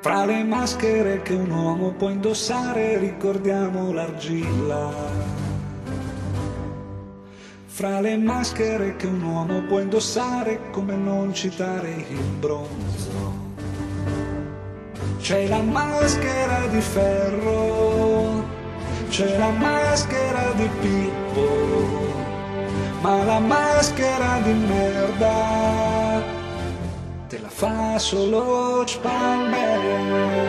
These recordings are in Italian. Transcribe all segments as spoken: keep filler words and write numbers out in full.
Fra le maschere che un uomo può indossare ricordiamo l'argilla. Fra le maschere che un uomo può indossare, come non citare il bronzo. C'è la maschera di ferro, c'è la maschera di Pippo, ma la maschera di merda te la fa solo Spalmer.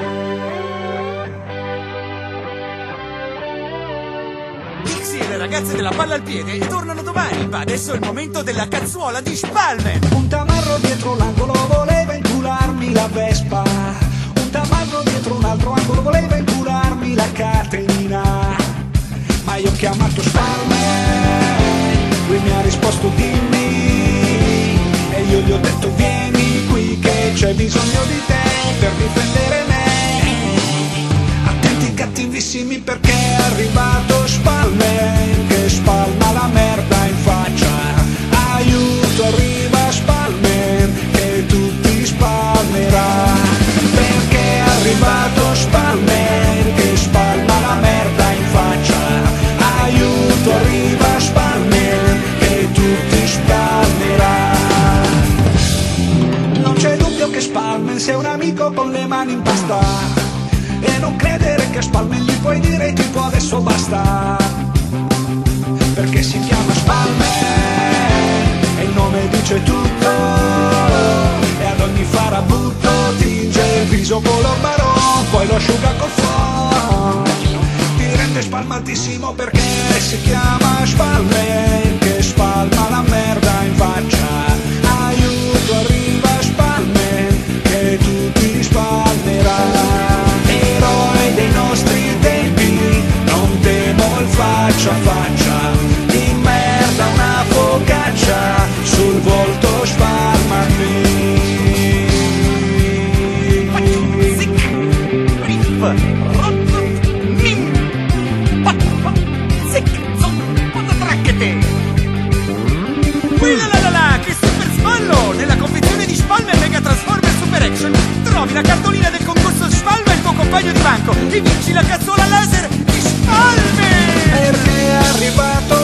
Dixie e le ragazze della palla al piede tornano domani, ma adesso è il momento della cazzuola di Spalmer. Un tamarro dietro l'angolo voleva incularmi la Vespa, un tamarro dietro un altro angolo voleva incularmi la Caterina, ma io ho chiamato Spalmer, lui mi ha risposto dimmi, e io gli ho detto vieni qui che c'è bisogno di te per difendere me. Attenti cattivissimi perché è arrivato Spalmer che spalma la merda in faccia. Aiuto, arriva Spalmer che tutti spalmerà, perché è arrivato Spalmer che spalma la merda in faccia. Aiuto, arriva Spalmer che tutti spalmerà. Non c'è dubbio che Spalmer sia un amico con le mani in pasta, e non credere che a Spalmer gli puoi dire tipo adesso basta, perché si chiama Spalmer e il nome dice tutto, e ad ogni farabutto tinge il viso color marron, poi lo asciuga col fuoco, ti rende spalmatissimo perché si chiama Spalmer che spalma la merda in faccia. Aiuto, arriva Spalmer che tutti spalmerà. Eroe dei nostri tempi, non temo il faccia a faccia, di merda una focaccia sul volto spalmami. Quella la la la, che super sballo! Nella confezione di Spalmer Mega Transformer Super Action trovi la cartolina del concorso Spalma il tuo compagno di banco e vinci la cazzola laser di Spalmer! Perché è arrivato